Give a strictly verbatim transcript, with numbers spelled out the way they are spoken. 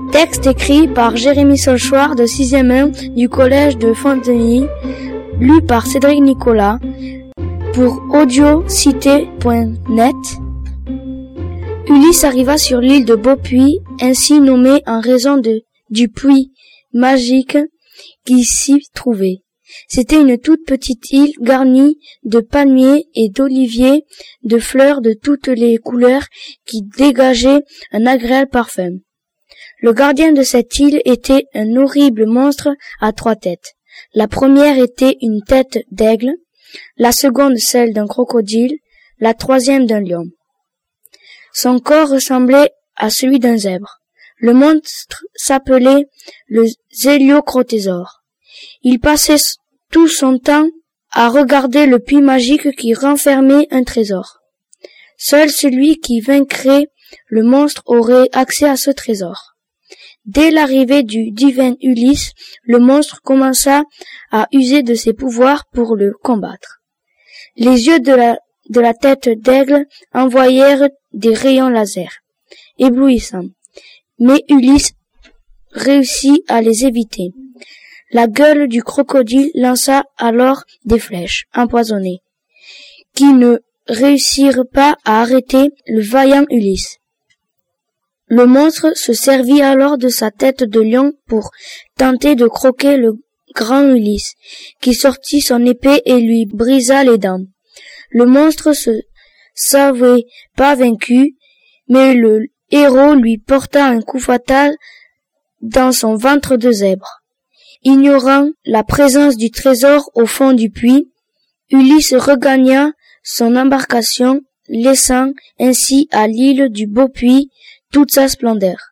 Texte écrit par Jérémy Solchoir de sixième un du collège de Fontenay, lu par Cédric Nicolas pour audiocité point net. Ulysse arriva sur l'île de Beaupuy, ainsi nommée en raison de, du puits magique qui s'y trouvait. C'était une toute petite île garnie de palmiers et d'oliviers, de fleurs de toutes les couleurs qui dégageaient un agréable parfum. Le gardien de cette île était un horrible monstre à trois têtes. La première était une tête d'aigle, la seconde celle d'un crocodile, la troisième d'un lion. Son corps ressemblait à celui d'un zèbre. Le monstre s'appelait le Zéliocrotésaure. Il passait tout son temps à regarder le puits magique qui renfermait un trésor. Seul celui qui vaincrait le monstre aurait accès à ce trésor. Dès l'arrivée du divin Ulysse, le monstre commença à user de ses pouvoirs pour le combattre. Les yeux de la, de la tête d'aigle envoyèrent des rayons laser, éblouissants, mais Ulysse réussit à les éviter. La gueule du crocodile lança alors des flèches empoisonnées, qui ne réussirent pas à arrêter le vaillant Ulysse. Le monstre se servit alors de sa tête de lion pour tenter de croquer le grand Ulysse, qui sortit son épée et lui brisa les dents. Le monstre se savait pas vaincu, mais le héros lui porta un coup fatal dans son ventre de zèbre. Ignorant la présence du trésor au fond du puits, Ulysse regagna son embarcation, laissant ainsi à l'île du Beaupuy toute sa splendeur.